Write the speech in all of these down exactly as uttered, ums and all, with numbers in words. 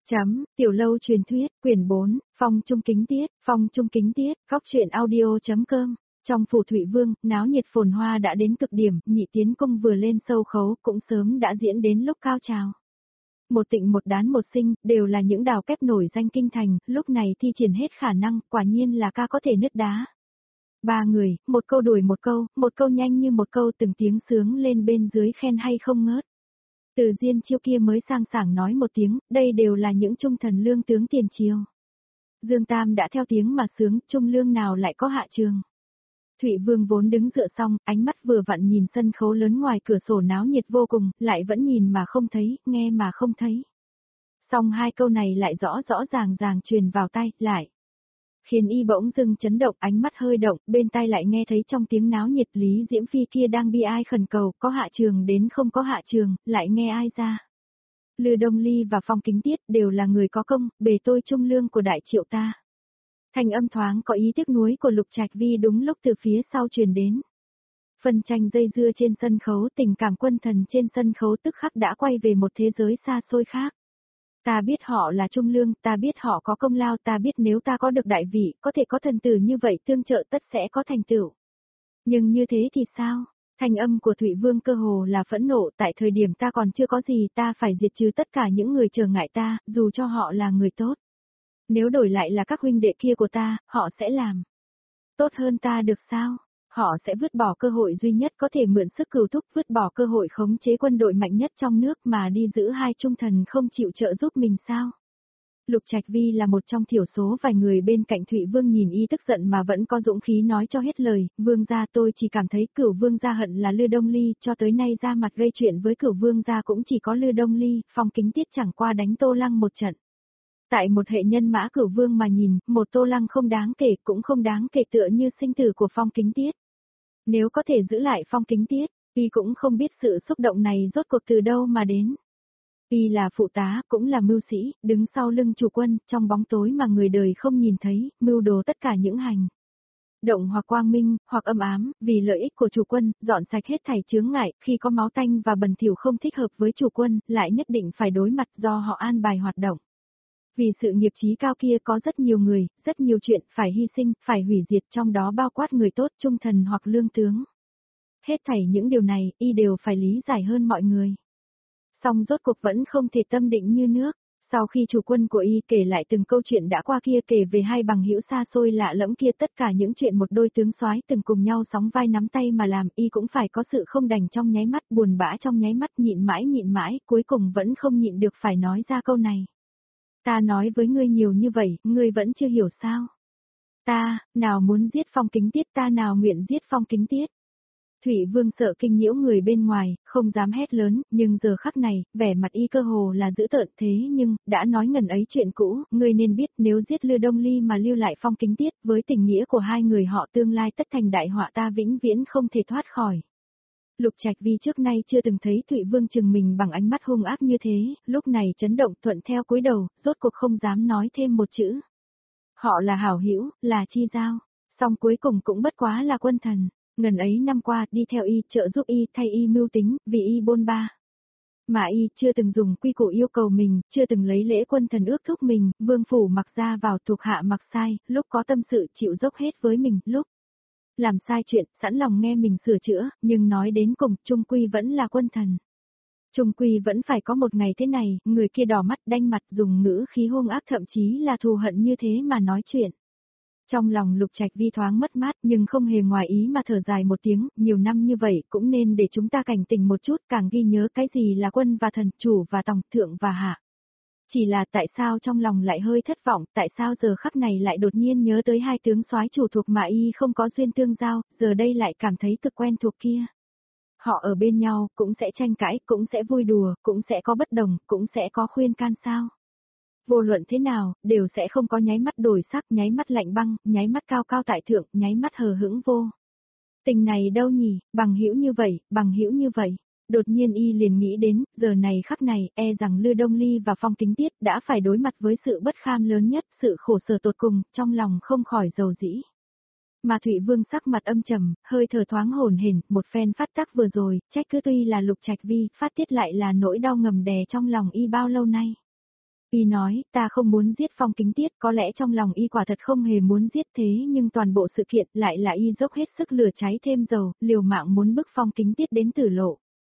Chấm, Tiểu Lâu truyền thuyết, quyển bốn, Phong Trung Kính Tiết, Phong Trung Kính Tiết, góc truyện audio.com. Trong phủ Thụy Vương, náo nhiệt phồn hoa đã đến cực điểm, nhị tiến cung vừa lên sâu khấu cũng sớm đã diễn đến lúc cao trào. Một tịnh một đán một sinh, đều là những đào kép nổi danh kinh thành, lúc này thi triển hết khả năng, quả nhiên là ca có thể nứt đá. Ba người, một câu đuổi một câu, một câu nhanh như một câu, từng tiếng sướng lên bên dưới khen hay không ngớt. Từ Diên Chiêu kia mới sang sảng nói một tiếng, đây đều là những trung thần lương tướng tiền triều. Dương Tam đã theo tiếng mà sướng, trung lương nào lại có hạ trường. Thụy Vương vốn đứng dựa xong, ánh mắt vừa vặn nhìn sân khấu lớn ngoài cửa sổ náo nhiệt vô cùng, lại vẫn nhìn mà không thấy, nghe mà không thấy. Xong hai câu này lại rõ rõ ràng ràng truyền vào tai, lại. Khiến y bỗng dưng chấn động, ánh mắt hơi động, bên tai lại nghe thấy trong tiếng náo nhiệt Lý Diễm Phi kia đang bi ai khẩn cầu, có hạ trường đến không có hạ trường, lại nghe ai ra. Lư Đông Ly và Phong Kính Tiết đều là người có công, bề tôi trung lương của đại triệu ta. Thanh âm thoáng có ý tiếc nuối của Lục Trạch Vi đúng lúc từ phía sau truyền đến. Phân tranh dây dưa trên sân khấu, tình cảm quân thần trên sân khấu tức khắc đã quay về một thế giới xa xôi khác. Ta biết họ là trung lương, ta biết họ có công lao, ta biết nếu ta có được đại vị, có thể có thần tử như vậy tương trợ tất sẽ có thành tựu. Nhưng như thế thì sao? Thanh âm của Thụy Vương cơ hồ là phẫn nộ, tại thời điểm ta còn chưa có gì, ta phải diệt trừ tất cả những người trở ngại ta, dù cho họ là người tốt. Nếu đổi lại là các huynh đệ kia của ta, họ sẽ làm tốt hơn ta được sao? Họ sẽ vứt bỏ cơ hội duy nhất có thể mượn sức cừu thúc, vứt bỏ cơ hội khống chế quân đội mạnh nhất trong nước mà đi giữ hai trung thần không chịu trợ giúp mình sao? Lục Trạch Vi là một trong thiểu số vài người bên cạnh Thụy Vương, nhìn y tức giận mà vẫn có dũng khí nói cho hết lời, vương gia, tôi chỉ cảm thấy Cửu Vương gia hận là Lư Đông Ly, cho tới nay ra mặt gây chuyện với Cửu Vương gia cũng chỉ có Lư Đông Ly, Phong Kính Tiết chẳng qua đánh Tô Lăng một trận. Tại một hệ nhân mã Cửu Vương mà nhìn, một Tô Lăng không đáng kể, cũng không đáng kể tựa như sinh tử của Phong Kính Tiết. Nếu có thể giữ lại Phong Kính Tiết, y cũng không biết sự xúc động này rốt cuộc từ đâu mà đến. Y là phụ tá, cũng là mưu sĩ, đứng sau lưng chủ quân, trong bóng tối mà người đời không nhìn thấy, mưu đồ tất cả những hành động hoặc quang minh, hoặc âm ám, vì lợi ích của chủ quân, dọn sạch hết thảy chướng ngại, khi có máu tanh và bẩn thỉu không thích hợp với chủ quân, lại nhất định phải đối mặt do họ an bài hoạt động. Vì sự nghiệp chí cao kia có rất nhiều người, rất nhiều chuyện phải hy sinh, phải hủy diệt, trong đó bao quát người tốt, trung thần hoặc lương tướng. Hết thảy những điều này, y đều phải lý giải hơn mọi người. Song rốt cuộc vẫn không thể tâm định như nước. Sau khi chủ quân của y kể lại từng câu chuyện đã qua kia, kể về hai bằng hữu xa xôi lạ lẫm kia, tất cả những chuyện một đôi tướng soái từng cùng nhau sóng vai nắm tay mà làm, y cũng phải có sự không đành trong nháy mắt, buồn bã trong nháy mắt, nhịn mãi nhịn mãi, cuối cùng vẫn không nhịn được phải nói ra câu này. Ta nói với ngươi nhiều như vậy, ngươi vẫn chưa hiểu sao? Ta, nào muốn giết Phong Kính Tiết, ta nào nguyện giết Phong Kính Tiết. Thụy Vương sợ kinh nhiễu người bên ngoài, không dám hét lớn, nhưng giờ khắc này, vẻ mặt y cơ hồ là dữ tợn, thế nhưng, đã nói ngần ấy chuyện cũ, ngươi nên biết nếu giết Lư Đông Ly mà lưu lại Phong Kính Tiết, với tình nghĩa của hai người họ tương lai tất thành đại họa, ta vĩnh viễn không thể thoát khỏi. Lục Trạch Vi trước nay chưa từng thấy Thụy Vương chừng mình bằng ánh mắt hung ác như thế, lúc này chấn động, thuận theo cúi đầu, rốt cuộc không dám nói thêm một chữ. Họ là hảo hữu, là chi giao, song cuối cùng cũng bất quá là quân thần. Ngần ấy năm qua, đi theo y, trợ giúp y, thay y mưu tính, vì y bôn ba. Mà y chưa từng dùng quy củ yêu cầu mình, chưa từng lấy lễ quân thần ước thúc mình, vương phủ mặc ra vào thuộc hạ mặc sai, lúc có tâm sự chịu dốc hết với mình, lúc làm sai chuyện, sẵn lòng nghe mình sửa chữa, nhưng nói đến cùng, trung quy vẫn là quân thần. Trung quy vẫn phải có một ngày thế này, người kia đỏ mắt đanh mặt, dùng ngữ khí hung ác, thậm chí là thù hận như thế mà nói chuyện. Trong lòng Lục Trạch Vi thoáng mất mát, nhưng không hề ngoài ý mà thở dài một tiếng, nhiều năm như vậy cũng nên để chúng ta cảnh tỉnh một chút, càng ghi nhớ cái gì là quân và thần, chủ và tòng, thượng và hạ. Chỉ là tại sao trong lòng lại hơi thất vọng, tại sao giờ khắc này lại đột nhiên nhớ tới hai tướng soái chủ thuộc mà y không có duyên tương giao, giờ đây lại cảm thấy cực quen thuộc kia. Họ ở bên nhau, cũng sẽ tranh cãi, cũng sẽ vui đùa, cũng sẽ có bất đồng, cũng sẽ có khuyên can sao. Vô luận thế nào, đều sẽ không có nháy mắt đổi sắc, nháy mắt lạnh băng, nháy mắt cao cao tại thượng, nháy mắt hờ hững vô. Tình này đâu nhỉ, bằng hữu như vậy, bằng hữu như vậy. Đột nhiên y liền nghĩ đến, giờ này khắc này, e rằng Lư Đông Ly và Phong Kính Tiết đã phải đối mặt với sự bất kham lớn nhất, sự khổ sở tột cùng, trong lòng không khỏi dầu dĩ. Mà Thụy Vương sắc mặt âm trầm, hơi thở thoáng hổn hển, một phen phát tác vừa rồi, trách cứ tuy là Lục Trạch Vi, phát tiết lại là nỗi đau ngầm đè trong lòng y bao lâu nay. Y nói, ta không muốn giết Phong Kính Tiết, có lẽ trong lòng y quả thật không hề muốn giết thế nhưng toàn bộ sự kiện lại là y dốc hết sức lửa cháy thêm dầu, liều mạng muốn bức Phong Kính Tiết đến tử lộ.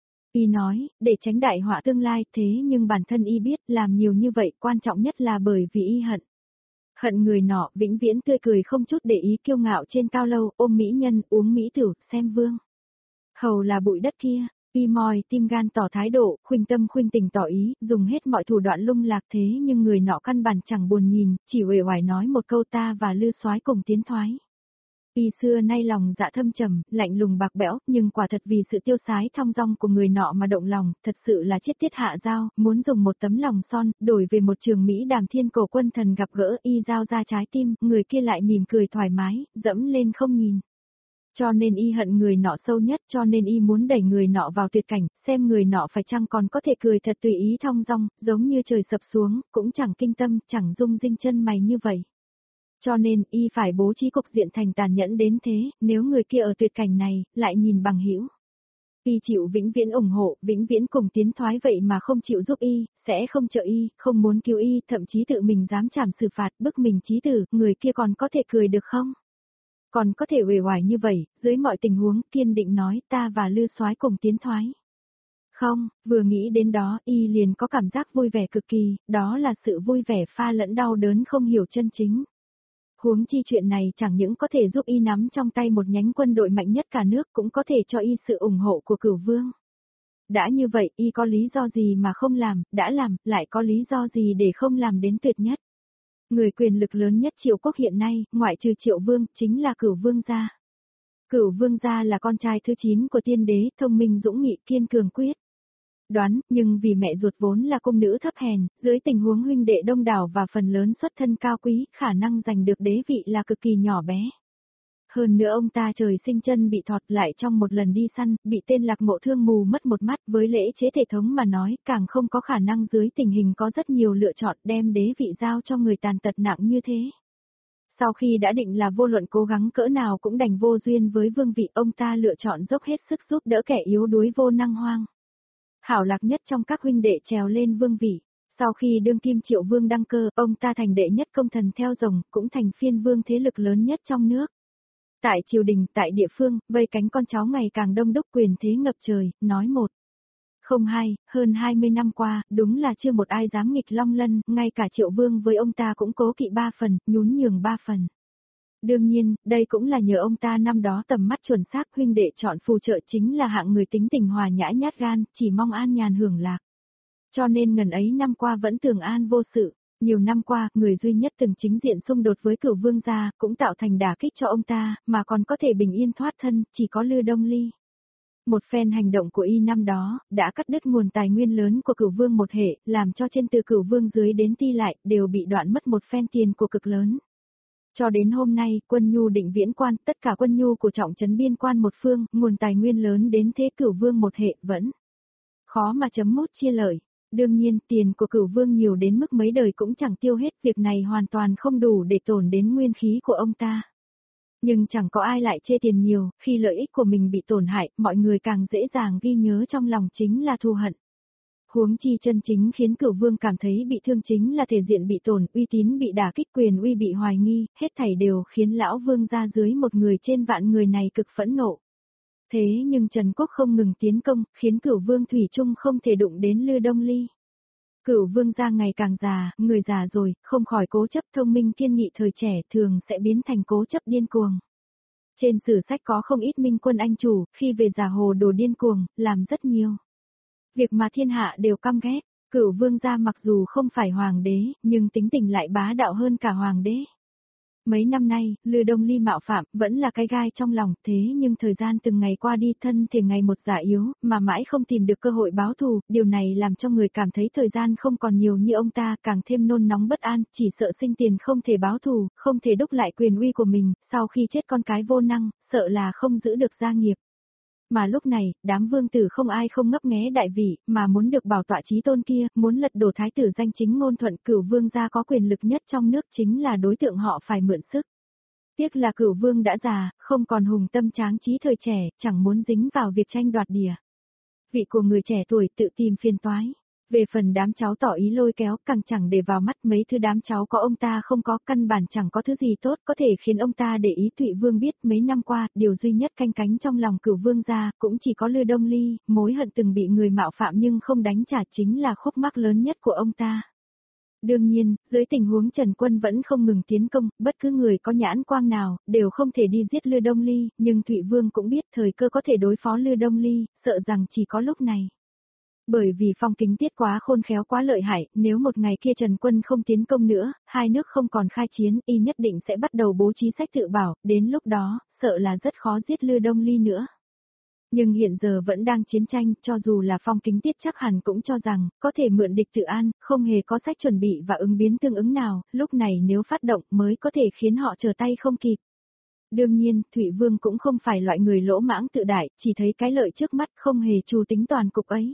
Y nói, để tránh đại họa tương lai thế nhưng bản thân y biết làm nhiều như vậy quan trọng nhất là bởi vì y hận. Hận người nọ vĩnh viễn tươi cười không chút để ý kiêu ngạo trên cao lâu ôm mỹ nhân uống mỹ tử xem vương. Hầu là bụi đất kia. Y mòi tim gan tỏ thái độ, khuynh tâm khuynh tình tỏ ý, dùng hết mọi thủ đoạn lung lạc thế nhưng người nọ căn bản chẳng buồn nhìn, chỉ uể oải nói một câu ta và Lư Soái cùng tiến thoái. Y xưa nay lòng dạ thâm trầm, lạnh lùng bạc bẽo, nhưng quả thật vì sự tiêu sái thong dong của người nọ mà động lòng, thật sự là chết tiết hạ giao, muốn dùng một tấm lòng son, đổi về một trường Mỹ Đàm Thiên Cổ Quân Thần gặp gỡ y giao ra trái tim, người kia lại mỉm cười thoải mái, dẫm lên không nhìn. Cho nên y hận người nọ sâu nhất, cho nên y muốn đẩy người nọ vào tuyệt cảnh, xem người nọ phải chăng còn có thể cười thật tùy ý thong dong, giống như trời sập xuống, cũng chẳng kinh tâm, chẳng rung rinh chân mày như vậy. Cho nên, y phải bố trí cục diện thành tàn nhẫn đến thế, nếu người kia ở tuyệt cảnh này, lại nhìn bằng hữu. Y chịu vĩnh viễn ủng hộ, vĩnh viễn cùng tiến thoái vậy mà không chịu giúp y, sẽ không trợ y, không muốn cứu y, thậm chí tự mình dám trảm xử phạt, bức mình chí tử, người kia còn có thể cười được không? Còn có thể uể oải như vậy, dưới mọi tình huống, kiên định nói ta và Lư Soái cùng tiến thoái. Không, vừa nghĩ đến đó, y liền có cảm giác vui vẻ cực kỳ, đó là sự vui vẻ pha lẫn đau đớn không hiểu chân chính. Huống chi chuyện này chẳng những có thể giúp y nắm trong tay một nhánh quân đội mạnh nhất cả nước cũng có thể cho y sự ủng hộ của Cửu Vương. Đã như vậy, y có lý do gì mà không làm, đã làm, lại có lý do gì để không làm đến tuyệt nhất. Người quyền lực lớn nhất Triệu Quốc hiện nay, ngoại trừ Triệu Vương, chính là Cửu Vương gia. Cửu Vương gia là con trai thứ chín của tiên đế, thông minh dũng nghị kiên cường quyết. Đoán, nhưng vì mẹ ruột vốn là cung nữ thấp hèn, dưới tình huống huynh đệ đông đảo và phần lớn xuất thân cao quý, khả năng giành được đế vị là cực kỳ nhỏ bé. Hơn nữa ông ta trời sinh chân bị thọt lại trong một lần đi săn, bị tên Lạc Ngộ thương mù mất một mắt, với lễ chế thể thống mà nói, càng không có khả năng dưới tình hình có rất nhiều lựa chọn đem đế vị giao cho người tàn tật nặng như thế. Sau khi đã định là vô luận cố gắng cỡ nào cũng đành vô duyên với vương vị, ông ta lựa chọn dốc hết sức giúp đỡ kẻ yếu đuối vô năng hoang. Hảo lạc nhất trong các huynh đệ trèo lên vương vị. Sau khi đương kim Triệu Vương đăng cơ, ông ta thành đệ nhất công thần theo rồng, cũng thành phiên vương thế lực lớn nhất trong nước. Tại triều đình, tại địa phương, vây cánh con cháu ngày càng đông đúc quyền thế ngập trời, nói một. Không hai, hơn hai mươi năm qua, đúng là chưa một ai dám nghịch Long Lân, ngay cả Triệu Vương với ông ta cũng cố kỵ ba phần, nhún nhường ba phần. Đương nhiên, đây cũng là nhờ ông ta năm đó tầm mắt chuẩn xác huynh đệ chọn phù trợ chính là hạng người tính tình hòa nhã nhát gan, chỉ mong an nhàn hưởng lạc. Cho nên ngần ấy năm qua vẫn tường an vô sự. Nhiều năm qua, người duy nhất từng chính diện xung đột với Cửu Vương gia, cũng tạo thành đả kích cho ông ta, mà còn có thể bình yên thoát thân, chỉ có Lư Đông Ly. Một phen hành động của y năm đó, đã cắt đứt nguồn tài nguyên lớn của Cửu Vương một hệ, làm cho trên từ Cửu Vương dưới đến Ti lại, đều bị đoạn mất một phen tiền của cực lớn. Cho đến hôm nay, quân nhu định viễn quan, tất cả quân nhu của trọng trấn biên quan một phương, nguồn tài nguyên lớn đến thế Cửu Vương một hệ, vẫn khó mà chấm mút chia lợi. Đương nhiên, tiền của Cửu Vương nhiều đến mức mấy đời cũng chẳng tiêu hết, việc này hoàn toàn không đủ để tổn đến nguyên khí của ông ta. Nhưng chẳng có ai lại chê tiền nhiều, khi lợi ích của mình bị tổn hại, mọi người càng dễ dàng ghi nhớ trong lòng chính là thù hận. Huống chi chân chính khiến Cửu Vương cảm thấy bị thương chính là thể diện bị tổn, uy tín bị đả kích, quyền uy bị hoài nghi, hết thảy đều khiến lão Vương gia dưới một người trên vạn người này cực phẫn nộ. Thế nhưng Trần Quốc không ngừng tiến công, khiến Cửu Vương thủy chung không thể đụng đến Lư Đông Ly. Cửu Vương gia ngày càng già, người già rồi, không khỏi cố chấp thông minh kiên nghị thời trẻ thường sẽ biến thành cố chấp điên cuồng. Trên sử sách có không ít minh quân anh chủ, khi về già hồ đồ điên cuồng, làm rất nhiều việc mà thiên hạ đều căm ghét. Cửu Vương gia mặc dù không phải hoàng đế, nhưng tính tình lại bá đạo hơn cả hoàng đế. Mấy năm nay, Lư Đông Ly mạo phạm, vẫn là cái gai trong lòng, thế nhưng thời gian từng ngày qua đi thân thể ngày một già yếu, mà mãi không tìm được cơ hội báo thù, điều này làm cho người cảm thấy thời gian không còn nhiều như ông ta, càng thêm nôn nóng bất an, chỉ sợ sinh tiền không thể báo thù, không thể đúc lại quyền uy của mình, sau khi chết con cái vô năng, sợ là không giữ được gia nghiệp. Mà lúc này, đám vương tử không ai không ngấp nghé đại vị, mà muốn được bảo tọa chí tôn kia, muốn lật đổ thái tử danh chính ngôn thuận. Cửu Vương gia có quyền lực nhất trong nước chính là đối tượng họ phải mượn sức. Tiếc là Cửu Vương đã già, không còn hùng tâm tráng trí thời trẻ, chẳng muốn dính vào việc tranh đoạt đìa vị của người trẻ tuổi tự tìm phiền toái. Về phần đám cháu tỏ ý lôi kéo càng chẳng để vào mắt, mấy thứ đám cháu có ông ta không có, căn bản chẳng có thứ gì tốt có thể khiến ông ta để ý. Thụy Vương biết mấy năm qua, điều duy nhất canh cánh trong lòng Cửu Vương gia cũng chỉ có Lư Đông Ly, mối hận từng bị người mạo phạm nhưng không đánh trả chính là khúc mắc lớn nhất của ông ta. Đương nhiên, dưới tình huống Trần Quân vẫn không ngừng tiến công, bất cứ người có nhãn quang nào, đều không thể đi giết Lư Đông Ly, nhưng Thụy Vương cũng biết thời cơ có thể đối phó Lư Đông Ly, sợ rằng chỉ có lúc này. Bởi vì Phong Kính Tiết quá khôn khéo quá lợi hại, nếu một ngày kia Trần Quân không tiến công nữa, hai nước không còn khai chiến, y nhất định sẽ bắt đầu bố trí sách tự bảo, đến lúc đó, sợ là rất khó giết Lư Đông Ly nữa. Nhưng hiện giờ vẫn đang chiến tranh, cho dù là Phong Kính Tiết chắc hẳn cũng cho rằng, có thể mượn địch tự an, không hề có sách chuẩn bị và ứng biến tương ứng nào, lúc này nếu phát động mới có thể khiến họ trở tay không kịp. Đương nhiên, Thụy Vương cũng không phải loại người lỗ mãng tự đại, chỉ thấy cái lợi trước mắt không hề chu tính toàn cục ấy.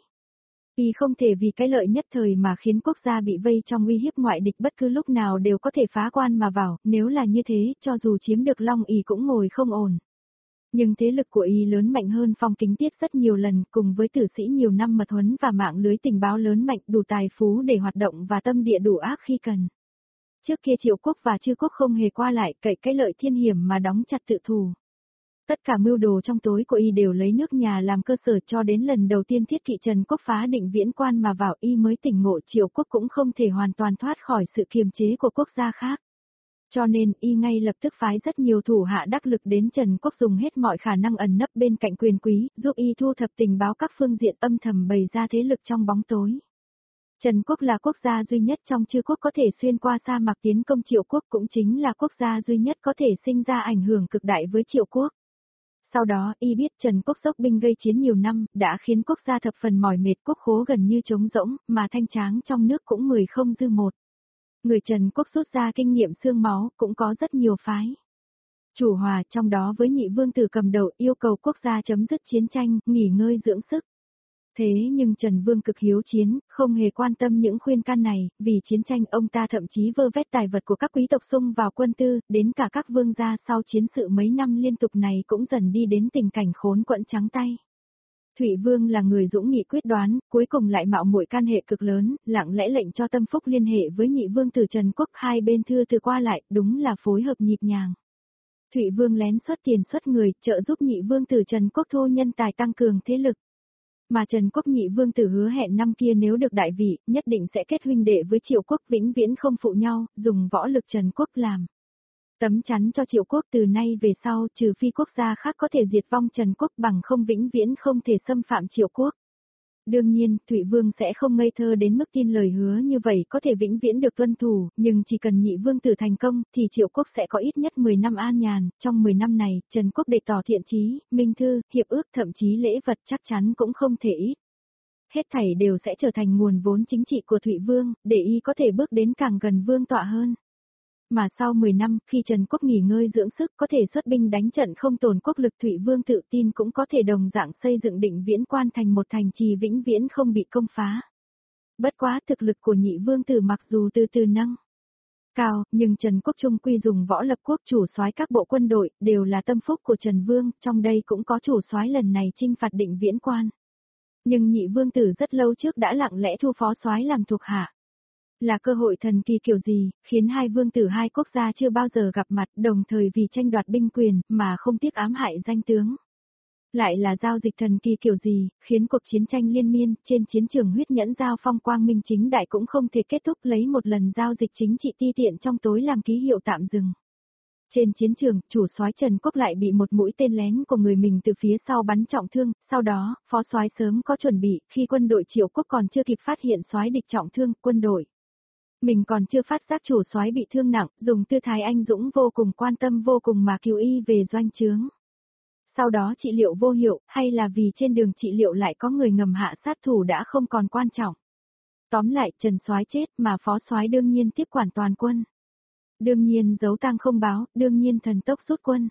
Y không thể vì cái lợi nhất thời mà khiến quốc gia bị vây trong uy hiếp ngoại địch, bất cứ lúc nào đều có thể phá quan mà vào, nếu là như thế, cho dù chiếm được Long Y cũng ngồi không ổn. Nhưng thế lực của Y lớn mạnh hơn Phong Kính Tiết rất nhiều lần, cùng với tử sĩ nhiều năm mật huấn và mạng lưới tình báo lớn mạnh, đủ tài phú để hoạt động và tâm địa đủ ác khi cần. Trước kia Triệu Quốc và Chư Quốc không hề qua lại, cậy cái lợi thiên hiểm mà đóng chặt tự thù. Tất cả mưu đồ trong tối của Y đều lấy nước nhà làm cơ sở, cho đến lần đầu tiên Thiết Kỵ Trần Quốc phá Định Viễn Quan mà vào, Y mới tỉnh ngộ Triệu Quốc cũng không thể hoàn toàn thoát khỏi sự kiềm chế của quốc gia khác. Cho nên, Y ngay lập tức phái rất nhiều thủ hạ đắc lực đến Trần Quốc, dùng hết mọi khả năng ẩn nấp bên cạnh quyền quý, giúp Y thu thập tình báo các phương diện, âm thầm bày ra thế lực trong bóng tối. Trần Quốc là quốc gia duy nhất trong Chư Quốc có thể xuyên qua sa mạc tiến công Triệu Quốc, cũng chính là quốc gia duy nhất có thể sinh ra ảnh hưởng cực đại với Triệu Quốc. Sau đó, Y biết Trần Quốc dốc binh gây chiến nhiều năm, đã khiến quốc gia thập phần mỏi mệt, quốc khố gần như trống rỗng, mà thanh tráng trong nước cũng mười không dư một. Người Trần Quốc rút ra kinh nghiệm xương máu, cũng có rất nhiều phái chủ hòa, trong đó với Nhị Vương tử cầm đầu, yêu cầu quốc gia chấm dứt chiến tranh, nghỉ ngơi dưỡng sức. Thế nhưng Trần Vương cực hiếu chiến, không hề quan tâm những khuyên can này, vì chiến tranh ông ta thậm chí vơ vét tài vật của các quý tộc xung vào quân tư, đến cả các vương gia sau chiến sự mấy năm liên tục này cũng dần đi đến tình cảnh khốn quẫn trắng tay. Thụy Vương là người dũng nghị quyết đoán, cuối cùng lại mạo muội can hệ cực lớn, lặng lẽ lệnh cho Tâm Phúc liên hệ với Nhị Vương tử Trần Quốc, hai bên thư từ qua lại, đúng là phối hợp nhịp nhàng. Thụy Vương lén xuất tiền xuất người, trợ giúp Nhị Vương tử Trần Quốc thu nhân tài tăng cường thế lực. Mà Trần Quốc Nhị Vương tử hứa hẹn năm kia nếu được đại vị, nhất định sẽ kết huynh đệ với Triệu Quốc, vĩnh viễn không phụ nhau, dùng võ lực Trần Quốc làm tấm chắn cho Triệu Quốc, từ nay về sau, trừ phi quốc gia khác có thể diệt vong Trần Quốc, bằng không vĩnh viễn không thể xâm phạm Triệu Quốc. Đương nhiên, Thụy Vương sẽ không ngây thơ đến mức tin lời hứa như vậy có thể vĩnh viễn được tuân thủ, nhưng chỉ cần Nhị Vương tử thành công, thì Triệu Quốc sẽ có ít nhất mười năm an nhàn, trong mười năm này, Trần Quốc để tỏ thiện chí, minh thư, hiệp ước, thậm chí lễ vật chắc chắn cũng không thể ít. Hết thảy đều sẽ trở thành nguồn vốn chính trị của Thụy Vương, để Y có thể bước đến càng gần vương tọa hơn. Mà sau mười năm, khi Trần Quốc nghỉ ngơi dưỡng sức có thể xuất binh đánh trận không tổn quốc lực, Thụy Vương tự tin cũng có thể đồng dạng xây dựng Định Viễn Quan thành một thành trì vĩnh viễn không bị công phá. Bất quá thực lực của Nhị Vương tử mặc dù từ từ nâng cao, nhưng Trần Quốc trung quy dùng võ lập quốc, chủ soái các bộ quân đội, đều là tâm phúc của Trần Vương, trong đây cũng có chủ soái lần này chinh phạt Định Viễn Quan. Nhưng Nhị Vương tử rất lâu trước đã lặng lẽ thu phó soái làm thuộc hạ. Là cơ hội thần kỳ kiểu gì, khiến hai vương tử hai quốc gia chưa bao giờ gặp mặt, đồng thời vì tranh đoạt binh quyền, mà không tiếc ám hại danh tướng. Lại là giao dịch thần kỳ kiểu gì, khiến cuộc chiến tranh liên miên, trên chiến trường huyết nhẫn giao phong quang minh chính đại cũng không thể kết thúc, lấy một lần giao dịch chính trị ti tiện trong tối làm ký hiệu tạm dừng. Trên chiến trường, chủ soái Trần Quốc lại bị một mũi tên lén của người mình từ phía sau bắn trọng thương, sau đó, phó soái sớm có chuẩn bị, khi quân đội Triệu Quốc còn chưa kịp phát hiện soái địch trọng thương, quân đội mình còn chưa phát giác chủ soái bị thương nặng, dùng tư thái anh dũng vô cùng quan tâm vô cùng mà cứu Y về doanh trướng. Sau đó trị liệu vô hiệu, hay là vì trên đường trị liệu lại có người ngầm hạ sát thủ đã không còn quan trọng. Tóm lại, Trần soái chết mà phó soái đương nhiên tiếp quản toàn quân. Đương nhiên giấu tang không báo, đương nhiên thần tốc rút quân.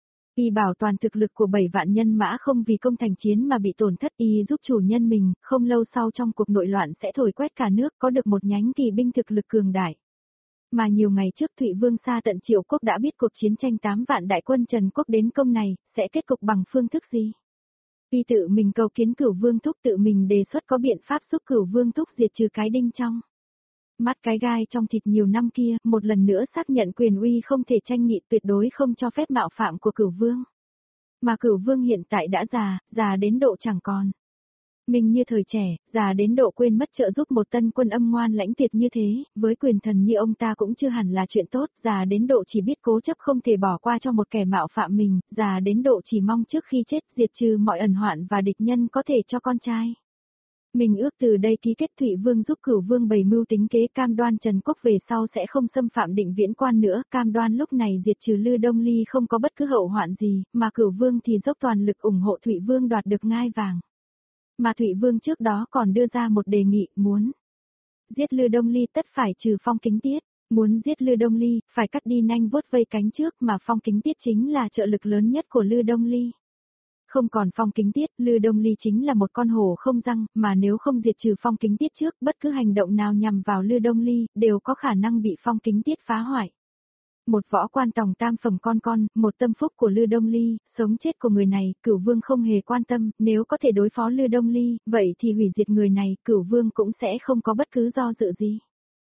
Y bảo toàn thực lực của bảy vạn nhân mã không vì công thành chiến mà bị tổn thất, Y giúp chủ nhân mình, không lâu sau trong cuộc nội loạn sẽ thổi quét cả nước, có được một nhánh kỳ binh thực lực cường đại. Mà nhiều ngày trước Thụy Vương xa tận Triệu Quốc đã biết cuộc chiến tranh tám vạn đại quân Trần Quốc đến công này, sẽ kết cục bằng phương thức gì? Y tự mình cầu kiến Cửu Vương thúc, tự mình đề xuất có biện pháp giúp Cửu Vương thúc diệt trừ cái đinh trong mắt cái gai trong thịt nhiều năm kia, một lần nữa xác nhận quyền uy không thể tranh nghị, tuyệt đối không cho phép mạo phạm của Cửu Vương. Mà Cửu Vương hiện tại đã già, già đến độ chẳng còn mình như thời trẻ, già đến độ quên mất trợ giúp một tân quân âm ngoan lãnh tuyệt như thế, với quyền thần như ông ta cũng chưa hẳn là chuyện tốt, già đến độ chỉ biết cố chấp không thể bỏ qua cho một kẻ mạo phạm mình, già đến độ chỉ mong trước khi chết diệt trừ mọi ẩn hoạn và địch nhân có thể cho con trai. Mình ước từ đây ký kết Thụy Vương giúp Cửu Vương bày mưu tính kế, cam đoan Trần Quốc về sau sẽ không xâm phạm Định Viễn Quan nữa, cam đoan lúc này diệt trừ Lư Đông Ly không có bất cứ hậu hoạn gì, mà Cửu Vương thì dốc toàn lực ủng hộ Thụy Vương đoạt được ngai vàng. Mà Thụy Vương trước đó còn đưa ra một đề nghị, muốn giết Lư Đông Ly tất phải trừ Phong Kính Tiết, muốn giết Lư Đông Ly, phải cắt đi nanh vuốt vây cánh trước, mà Phong Kính Tiết chính là trợ lực lớn nhất của Lư Đông Ly. Không còn Phong Kính Tiết, Lư Đông Ly chính là một con hổ không răng, mà nếu không diệt trừ Phong Kính Tiết trước, bất cứ hành động nào nhằm vào Lư Đông Ly, đều có khả năng bị Phong Kính Tiết phá hoại. Một võ quan tòng tam phẩm con con, một tâm phúc của Lư Đông Ly, sống chết của người này, Cửu Vương không hề quan tâm, nếu có thể đối phó Lư Đông Ly, vậy thì hủy diệt người này, Cửu Vương cũng sẽ không có bất cứ do dự gì.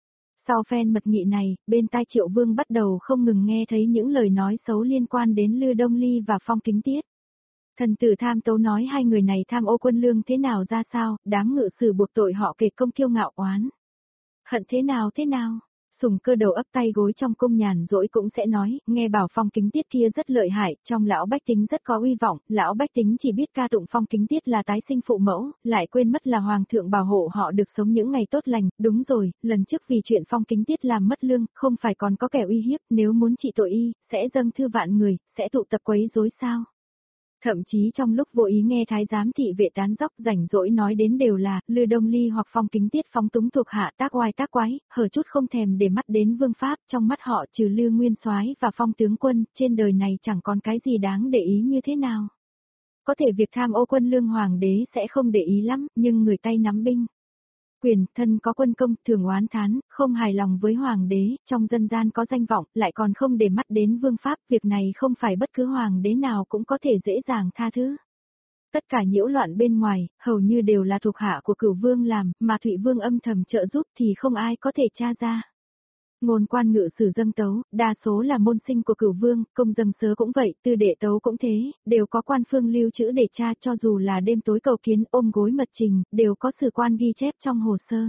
Sau phen mật nghị này, bên tai Triệu Vương bắt đầu không ngừng nghe thấy những lời nói xấu liên quan đến Lư Đông Ly và Phong Kính Tiết. Thần tử Tham Tấu nói hai người này tham ô quân lương thế nào ra sao, đám ngự sử buộc tội họ kể công kiêu ngạo oán hận thế nào thế nào. Sùng Cơ đầu ấp tay gối trong cung nhàn rỗi cũng sẽ nói, nghe bảo Phong Kính Tiết kia rất lợi hại, trong lão bách tính rất có uy vọng, lão bách tính chỉ biết ca tụng Phong Kính Tiết là tái sinh phụ mẫu, lại quên mất là hoàng thượng bảo hộ họ được sống những ngày tốt lành. Đúng rồi, lần trước vì chuyện Phong Kính Tiết làm mất lương, không phải còn có kẻ uy hiếp, nếu muốn trị tội y, sẽ dâng thư vạn người, sẽ tụ tập quấy rối sao? Thậm chí trong lúc vô ý nghe thái giám thị vệ tán dóc rảnh rỗi nói đến đều là Lư Đông Ly hoặc Phong Kính Tiết phóng túng thuộc hạ tác oai tác quái, hở chút không thèm để mắt đến vương pháp, trong mắt họ trừ Lư Nguyên Soái và Phong tướng quân, trên đời này chẳng còn cái gì đáng để ý như thế nào. Có thể việc tham ô quân lương hoàng đế sẽ không để ý lắm, nhưng người tay nắm binh quyền, thân có quân công, thường oán thán, không hài lòng với hoàng đế, trong dân gian có danh vọng, lại còn không để mắt đến vương pháp, việc này không phải bất cứ hoàng đế nào cũng có thể dễ dàng tha thứ. Tất cả nhiễu loạn bên ngoài, hầu như đều là thuộc hạ của Cửu Vương làm, mà Thụy Vương âm thầm trợ giúp thì không ai có thể tra ra. Ngôn quan ngự sử dâng tấu, đa số là môn sinh của Cửu Vương, công dâng sớ cũng vậy, tư đệ tấu cũng thế, đều có quan phương lưu trữ để tra, cho dù là đêm tối cầu kiến ôm gối mật trình, đều có sử quan ghi chép trong hồ sơ.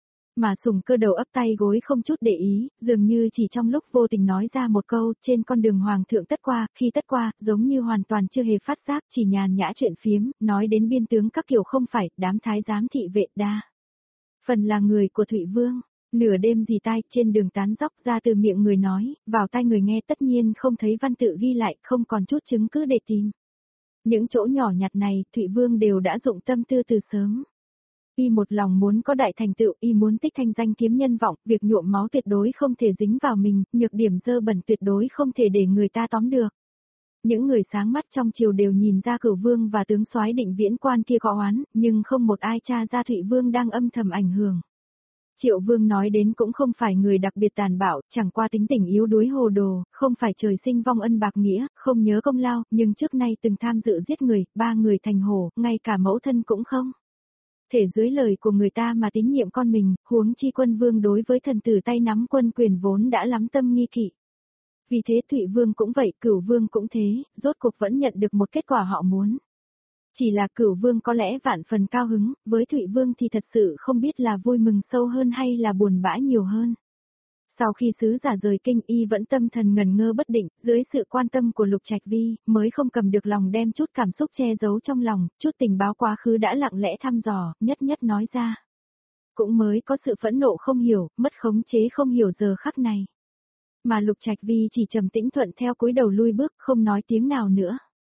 Mà Sùng Cơ đầu ấp tay gối không chút để ý, dường như chỉ trong lúc vô tình nói ra một câu, trên con đường hoàng thượng tất qua, khi tất qua, giống như hoàn toàn chưa hề phát giác, chỉ nhàn nhã chuyện phiếm, nói đến biên tướng các kiểu không phải, đám thái giám thị vệ đa phần là người của Thụy Vương. Nửa đêm dì tai, trên đường tán dóc ra từ miệng người nói, vào tai người nghe tất nhiên không thấy văn tự ghi lại, không còn chút chứng cứ để tìm. Những chỗ nhỏ nhặt này, Thụy Vương đều đã dụng tâm tư từ sớm. Y một lòng muốn có đại thành tựu, y muốn tích thanh danh kiếm nhân vọng, việc nhuộm máu tuyệt đối không thể dính vào mình, nhược điểm dơ bẩn tuyệt đối không thể để người ta tóm được. Những người sáng mắt trong triều đều nhìn ra Cửu Vương và tướng soái Định Viễn Quan kia có oán, nhưng không một ai tra ra Thụy Vương đang âm thầm ảnh hưởng. Triệu Vương nói đến cũng không phải người đặc biệt tàn bạo, chẳng qua tính tình yếu đuối hồ đồ, không phải trời sinh vong ân bạc nghĩa, không nhớ công lao, nhưng trước nay từng tham dự giết người, ba người thành hổ, ngay cả mẫu thân cũng không thể dưới lời của người ta mà tín nhiệm con mình, huống chi Quân Vương đối với thần tử tay nắm quân quyền vốn đã lắm tâm nghi kỵ. Vì thế Thụy Vương cũng vậy, Cửu Vương cũng thế, rốt cuộc vẫn nhận được một kết quả họ muốn. Chỉ là Cửu Vương có lẽ vạn phần cao hứng, với Thụy Vương thì thật sự không biết là vui mừng sâu hơn hay là buồn bã nhiều hơn. Sau khi sứ giả rời kinh, y vẫn tâm thần ngần ngơ bất định, dưới sự quan tâm của Lục Trạch Vi, mới không cầm được lòng đem chút cảm xúc che giấu trong lòng, chút tình báo quá khứ đã lặng lẽ thăm dò, nhất nhất nói ra. Cũng mới có sự phẫn nộ không hiểu, mất khống chế không hiểu giờ khắc này. Mà Lục Trạch Vi chỉ trầm tĩnh thuận theo cúi đầu lui bước, không nói tiếng nào nữa.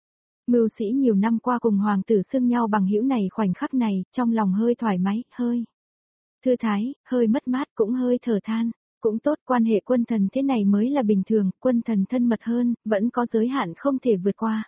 Mưu sĩ nhiều năm qua cùng hoàng tử xưng nhau bằng hữu này, khoảnh khắc này, trong lòng hơi thoải mái, hơi thư thái, hơi mất mát, cũng hơi thở than. Cũng tốt, quan hệ quân thần thế này mới là bình thường, quân thần thân mật hơn, vẫn có giới hạn không thể vượt qua.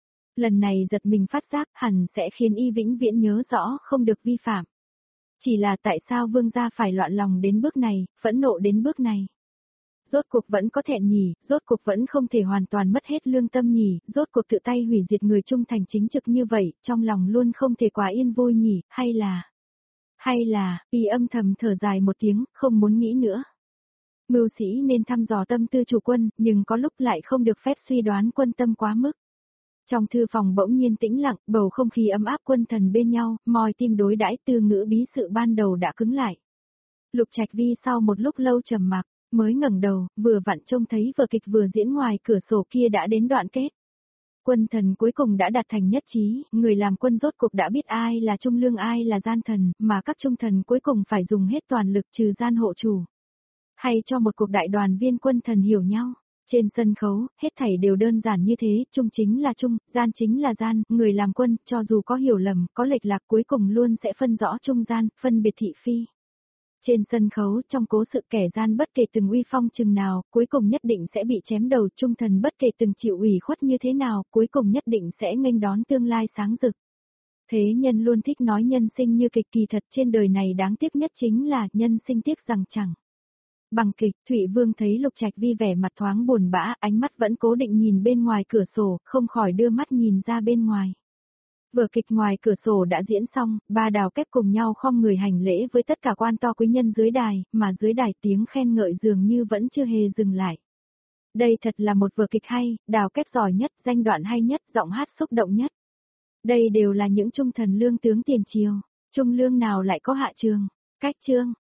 Lần này giật mình phát giác, hẳn sẽ khiến y vĩnh viễn nhớ rõ không được vi phạm. Chỉ là tại sao vương gia phải loạn lòng đến bước này, phẫn nộ đến bước này. rốt cuộc vẫn có thẹn nhỉ, rốt cuộc vẫn không thể hoàn toàn mất hết lương tâm nhỉ, rốt cuộc tự tay hủy diệt người trung thành chính trực như vậy, trong lòng luôn không thể quá yên vui nhỉ, hay là... Hay là, y âm thầm thở dài một tiếng, không muốn nghĩ nữa. Mưu sĩ nên thăm dò tâm tư chủ quân, nhưng có lúc lại không được phép suy đoán quân tâm quá mức. Trong thư phòng bỗng nhiên tĩnh lặng, bầu không khí ấm áp quân thần bên nhau, môi tim đối đãi từ ngữ bí sự ban đầu đã cứng lại. Lục Trạch Vi sau một lúc lâu trầm mặc, mới ngẩng đầu, vừa vặn trông thấy vở kịch vừa diễn ngoài cửa sổ kia đã đến đoạn kết. Quân thần cuối cùng đã đạt thành nhất trí, người làm quân rốt cuộc đã biết ai là trung lương ai là gian thần, mà các trung thần cuối cùng phải dùng hết toàn lực trừ gian hộ chủ. Hay cho một cuộc đại đoàn viên quân thần hiểu nhau. Trên sân khấu, hết thảy đều đơn giản như thế, trung chính là trung, gian chính là gian, người làm quân, cho dù có hiểu lầm, có lệch lạc cuối cùng luôn sẽ phân rõ trung gian, phân biệt thị phi. Trên sân khấu, trong cố sự kẻ gian bất kể từng uy phong chừng nào, cuối cùng nhất định sẽ bị chém đầu, trung thần bất kể từng chịu ủy khuất như thế nào, cuối cùng nhất định sẽ nghênh đón tương lai sáng rực. Thế nhân luôn thích nói nhân sinh như kịch, kỳ thật trên đời này đáng tiếc nhất chính là nhân sinh tiếc rằng chẳng. Bằng kịch, Thụy Vương thấy Lục Trạch Vi vẻ mặt thoáng buồn bã, ánh mắt vẫn cố định nhìn bên ngoài cửa sổ, không khỏi đưa mắt nhìn ra bên ngoài. Vở kịch ngoài cửa sổ đã diễn xong, ba đào kép cùng nhau khom người hành lễ với tất cả quan to quý nhân dưới đài, mà dưới đài tiếng khen ngợi dường như vẫn chưa hề dừng lại. Đây thật là một vở kịch hay, đào kép giỏi nhất, danh đoạn hay nhất, giọng hát xúc động nhất. Đây đều là những trung thần lương tướng tiền triều, trung lương nào lại có hạ trường, cách chương.